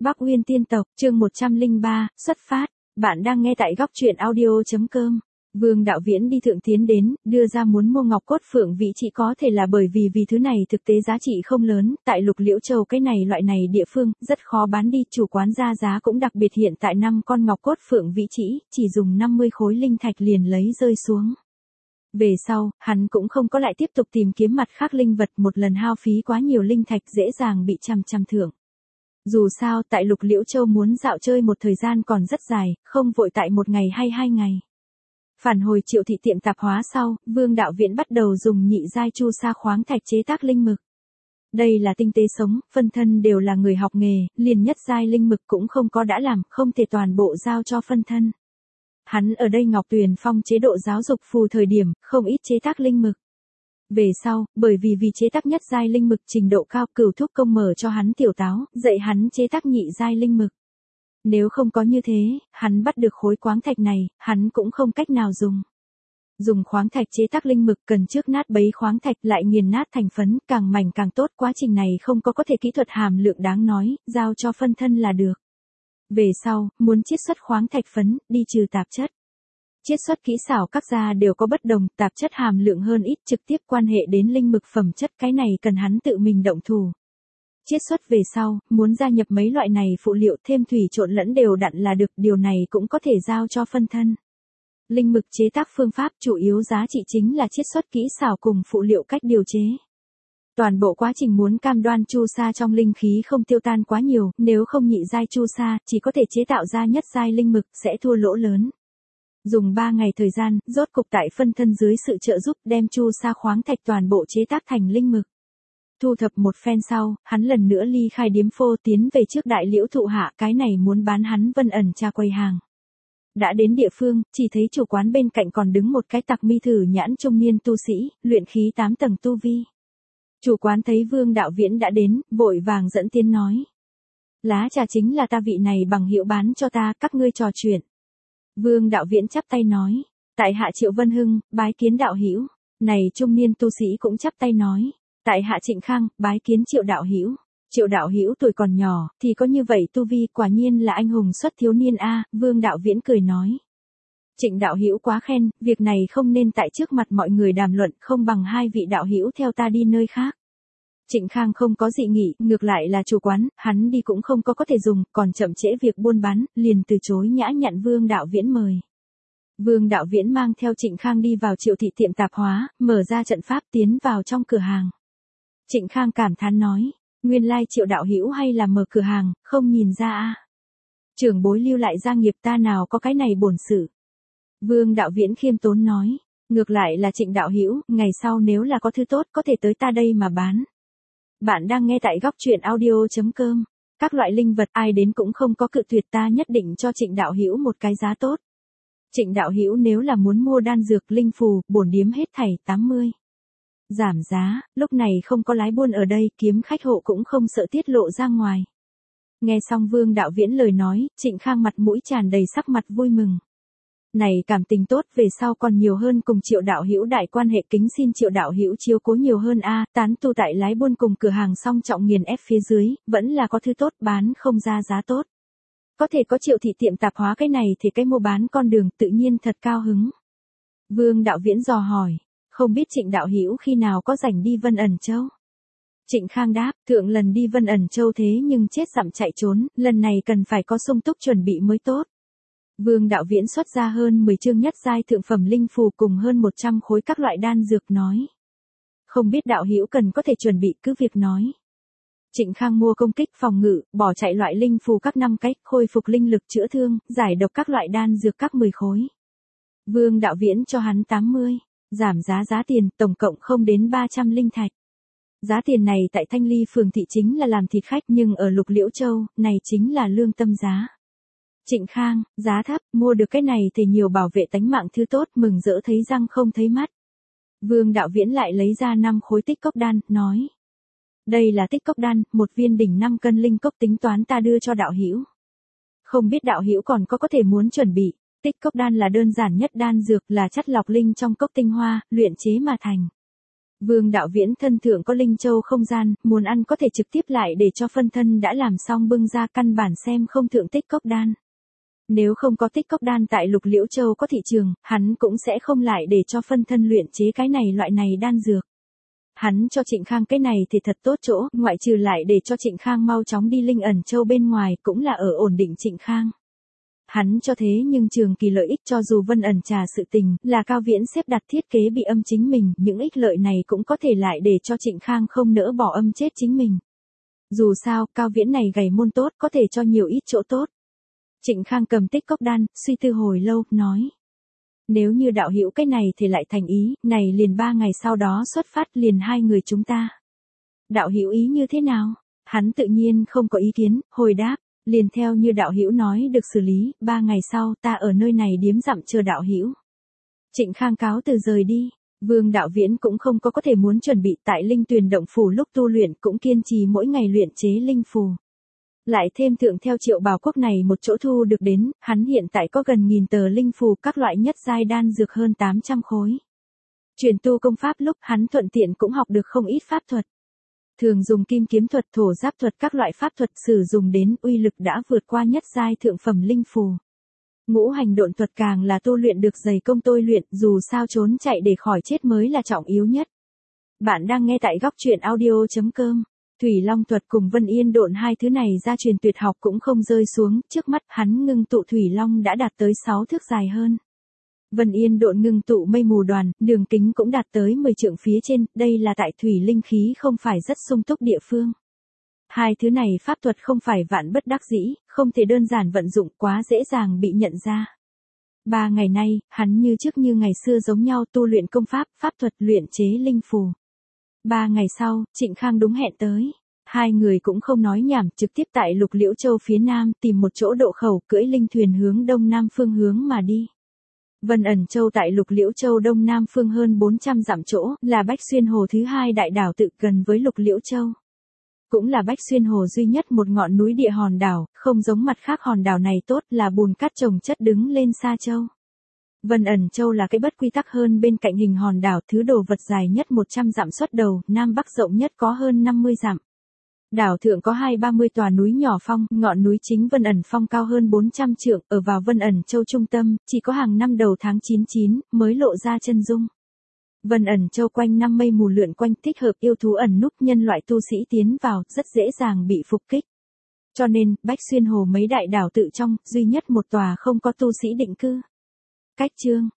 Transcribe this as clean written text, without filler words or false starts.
Bắc Uyên tiên tộc, chương 103, xuất phát. Bạn đang nghe tại góc truyện audio.com. Vương Đạo Viễn đi thượng tiến đến, đưa ra muốn mua ngọc cốt phượng vị chỉ có thể là bởi vì thứ này thực tế giá trị không lớn, tại Lục Liễu Châu cái này loại này địa phương, rất khó bán đi, chủ quán ra giá cũng đặc biệt hiện tại 5 con ngọc cốt phượng vị chỉ dùng 50 khối linh thạch liền lấy rơi xuống. Về sau, hắn cũng không có lại tiếp tục tìm kiếm mặt khác linh vật, một lần hao phí quá nhiều linh thạch dễ dàng bị trăm thưởng. Dù sao tại Lục Liễu Châu muốn dạo chơi một thời gian còn rất dài, không vội tại một ngày hay 2 ngày. Phản hồi Triệu thị tiệm tạp hóa sau, Vương Đạo Viễn bắt đầu dùng nhị giai chu sa khoáng thạch chế tác linh mực. Đây là tinh tế sống, phân thân đều là người học nghề, liền nhất giai linh mực cũng không có đã làm, không thể toàn bộ giao cho phân thân. Hắn ở đây Ngọc Tuyền Phong chế độ giáo dục phù thời điểm, không ít chế tác linh mực. Về sau, bởi vì chế tác nhất giai linh mực trình độ cao, Cửu Thúc Công mở cho hắn tiểu táo, dạy hắn chế tác nhị giai linh mực. Nếu không có như thế, hắn bắt được khối khoáng thạch này, hắn cũng không cách nào dùng. Dùng khoáng thạch chế tác linh mực cần trước nát bấy khoáng thạch lại nghiền nát thành phấn, càng mảnh càng tốt, quá trình này không có thể kỹ thuật hàm lượng đáng nói, giao cho phân thân là được. Về sau, muốn chiết xuất khoáng thạch phấn, đi trừ tạp chất. Chiết xuất kỹ xảo các gia đều có bất đồng, tạp chất hàm lượng hơn ít trực tiếp quan hệ đến linh mực phẩm chất, cái này cần hắn tự mình động thủ. Chiết xuất về sau, muốn gia nhập mấy loại này phụ liệu thêm thủy trộn lẫn đều đặn là được, điều này cũng có thể giao cho phân thân. Linh mực chế tác phương pháp chủ yếu giá trị chính là chiết xuất kỹ xảo cùng phụ liệu cách điều chế. Toàn bộ quá trình muốn cam đoan chu sa trong linh khí không tiêu tan quá nhiều, nếu không nhị giai chu sa, chỉ có thể chế tạo ra nhất giai linh mực, sẽ thua lỗ lớn. Dùng 3 ngày thời gian, rốt cục tại phân thân dưới sự trợ giúp đem chu sa khoáng thạch toàn bộ chế tác thành linh mực. Thu thập một phen sau, hắn lần nữa ly khai điếm phô tiến về trước Đại Liễu thụ hạ, cái này muốn bán hắn Vân Ẩn Trà quầy hàng. Đã đến địa phương, chỉ thấy chủ quán bên cạnh còn đứng một cái tặc mi thử nhãn trung niên tu sĩ, luyện khí 8 tầng tu vi. Chủ quán thấy Vương Đạo Viễn đã đến, vội vàng dẫn tiến nói. Lá trà chính là ta vị này bằng hữu bán cho ta, các ngươi trò chuyện. Vương Đạo Viễn chắp tay nói. Tại hạ Triệu Vân Hưng, bái kiến đạo hữu. Này trung niên tu sĩ cũng chắp tay nói. Tại hạ Trịnh Khang, bái kiến Triệu đạo hữu. Triệu đạo hữu tuổi còn nhỏ, thì có như vậy tu vi, quả nhiên là anh hùng xuất thiếu niên a. Vương Đạo Viễn cười nói. Trịnh đạo hữu quá khen, việc này không nên tại trước mặt mọi người đàm luận, không bằng hai vị đạo hữu theo ta đi nơi khác. Trịnh Khang không có dị nghị, ngược lại là chủ quán, hắn đi cũng không có thể dùng, còn chậm trễ việc buôn bán, liền từ chối nhã nhận Vương Đạo Viễn mời. Vương Đạo Viễn mang theo Trịnh Khang đi vào Triệu thị tiệm tạp hóa, mở ra trận pháp tiến vào trong cửa hàng. Trịnh Khang cảm thán nói, nguyên lai Triệu đạo hữu hay là mở cửa hàng, không nhìn ra a. Trưởng bối lưu lại gia nghiệp, ta nào có cái này bổn sự. Vương Đạo Viễn khiêm tốn nói, ngược lại là Trịnh đạo hữu, ngày sau nếu là có thứ tốt có thể tới ta đây mà bán. Bạn đang nghe tại góc truyện audio.com. Các loại linh vật ai đến cũng không có cự tuyệt, ta nhất định cho Trịnh đạo hữu một cái giá tốt. Trịnh đạo hữu nếu là muốn mua đan dược linh phù, bổn điếm hết thảy 80. Giảm giá, lúc này không có lái buôn ở đây, kiếm khách hộ cũng không sợ tiết lộ ra ngoài. Nghe xong Vương Đạo Viễn lời nói, Trịnh Khang mặt mũi tràn đầy sắc mặt vui mừng. Này cảm tình tốt, về sau còn nhiều hơn cùng Triệu đạo hữu đại quan hệ, kính xin Triệu đạo hữu chiếu cố nhiều hơn a. Tán tu tại lái buôn cùng cửa hàng song trọng nghiền ép phía dưới, vẫn là có thứ tốt, bán không ra giá tốt. Có thể có Triệu thị tiệm tạp hóa cái này thì cái mua bán con đường tự nhiên thật cao hứng. Vương Đạo Viễn dò hỏi, không biết Trịnh đạo hữu khi nào có rảnh đi Vân Ẩn Châu. Trịnh Khang đáp, thượng lần đi Vân Ẩn Châu thế nhưng chết dặm chạy trốn, lần này cần phải có sung túc chuẩn bị mới tốt. Vương Đạo Viễn xuất ra hơn 10 chương nhất giai thượng phẩm linh phù cùng hơn 100 khối các loại đan dược nói. Không biết đạo hữu cần có thể chuẩn bị cứ việc nói. Trịnh Khang mua công kích phòng ngự, bỏ chạy loại linh phù các 5 cách, khôi phục linh lực chữa thương, giải độc các loại đan dược các 10 khối. Vương Đạo Viễn cho hắn 80, giảm giá tiền, tổng cộng không đến 300 linh thạch. Giá tiền này tại Thanh Ly phường thị chính là làm thịt khách, nhưng ở Lục Liễu Châu, này chính là lương tâm giá. Trịnh Khang, giá thấp, mua được cái này thì nhiều bảo vệ tánh mạng thứ tốt, mừng rỡ thấy răng không thấy mắt. Vương Đạo Viễn lại lấy ra 5 khối tích cốc đan, nói. Đây là tích cốc đan, một viên đỉnh 5 cân linh cốc, tính toán ta đưa cho đạo hữu. Không biết đạo hữu còn có thể muốn chuẩn bị. Tích cốc đan là đơn giản nhất đan dược, là chất lọc linh trong cốc tinh hoa, luyện chế mà thành. Vương Đạo Viễn thân thượng có Linh Châu không gian, muốn ăn có thể trực tiếp lại để cho phân thân đã làm xong bưng ra, căn bản xem không thượng tích cốc đan. Nếu không có tích cốc đan tại Lục Liễu Châu có thị trường, hắn cũng sẽ không lại để cho phân thân luyện chế cái này loại này đan dược. Hắn cho Trịnh Khang cái này thì thật tốt chỗ, ngoại trừ lại để cho Trịnh Khang mau chóng đi Linh Ẩn Châu bên ngoài cũng là ở ổn định Trịnh Khang. Hắn cho thế nhưng trường kỳ lợi ích, cho dù Vân Ẩn Trà sự tình là Cao Viễn xếp đặt thiết kế bị âm chính mình, những ích lợi này cũng có thể lại để cho Trịnh Khang không nỡ bỏ âm chết chính mình. Dù sao, Cao Viễn này gầy môn tốt, có thể cho nhiều ít chỗ tốt. Trịnh Khang cầm tích cốc đan, suy tư hồi lâu, nói. Nếu như đạo hữu cái này thì lại thành ý, này liền 3 ngày sau đó xuất phát, liền 2 người chúng ta. Đạo hữu ý như thế nào? Hắn tự nhiên không có ý kiến, hồi đáp, liền theo như đạo hữu nói được xử lý, 3 ngày sau ta ở nơi này điếm dặm chờ đạo hữu. Trịnh Khang cáo từ rời đi. Vương Đạo Viễn cũng không có thể muốn chuẩn bị, tại Linh Tuyền động phủ lúc tu luyện cũng kiên trì mỗi ngày luyện chế linh phù. Lại thêm thượng theo Triệu Bảo Quốc này một chỗ thu được đến, hắn hiện tại có gần 1000 tờ linh phù, các loại nhất giai đan dược hơn 800 khối. Truyền tu công pháp lúc hắn thuận tiện cũng học được không ít pháp thuật. Thường dùng kim kiếm thuật, thổ giáp thuật, các loại pháp thuật sử dụng đến uy lực đã vượt qua nhất giai thượng phẩm linh phù. Ngũ hành độn thuật càng là tu luyện được dày công tôi luyện, dù sao trốn chạy để khỏi chết mới là trọng yếu nhất. Bạn đang nghe tại góc truyện audio.com. Thủy Long thuật cùng Vân Yên độn hai thứ này gia truyền tuyệt học cũng không rơi xuống, trước mắt hắn ngưng tụ Thủy Long đã đạt tới 6 thước dài hơn. Vân Yên độn ngưng tụ mây mù đoàn, đường kính cũng đạt tới 10 trượng phía trên, đây là tại thủy linh khí không phải rất sung túc địa phương. Hai thứ này pháp thuật không phải vạn bất đắc dĩ, không thể đơn giản vận dụng, quá dễ dàng bị nhận ra. 3 ngày nay, hắn như trước như ngày xưa giống nhau tu luyện công pháp, pháp thuật, luyện chế linh phù. 3 ngày sau, Trịnh Khang đúng hẹn tới. Hai người cũng không nói nhảm, trực tiếp tại Lục Liễu Châu phía nam tìm một chỗ độ khẩu, cưỡi linh thuyền hướng đông nam phương hướng mà đi. Vân Ẩn Châu tại Lục Liễu Châu đông nam phương hơn 400 dặm chỗ, là Bách Xuyên Hồ thứ hai đại đảo tự gần với Lục Liễu Châu. Cũng là Bách Xuyên Hồ duy nhất một ngọn núi địa hòn đảo, không giống mặt khác hòn đảo này tốt là bùn cát chồng chất đứng lên xa châu. Vân Ẩn Châu là cái bất quy tắc hơn bên cạnh hình hòn đảo, thứ đồ vật dài nhất 100 dặm xuất đầu, nam bắc rộng nhất có hơn 50 dặm. Đảo thượng có 2-30 tòa núi nhỏ phong, ngọn núi chính Vân Ẩn Phong cao hơn 400 trượng, ở vào Vân Ẩn Châu trung tâm, chỉ có hàng năm đầu tháng 99 mới lộ ra chân dung. Vân Ẩn Châu quanh năm mây mù lượn quanh, thích hợp yêu thú ẩn núp, nhân loại tu sĩ tiến vào, rất dễ dàng bị phục kích. Cho nên, Bách Xuyên Hồ mấy đại đảo tự trong, duy nhất một tòa không có tu sĩ định cư. Cách chương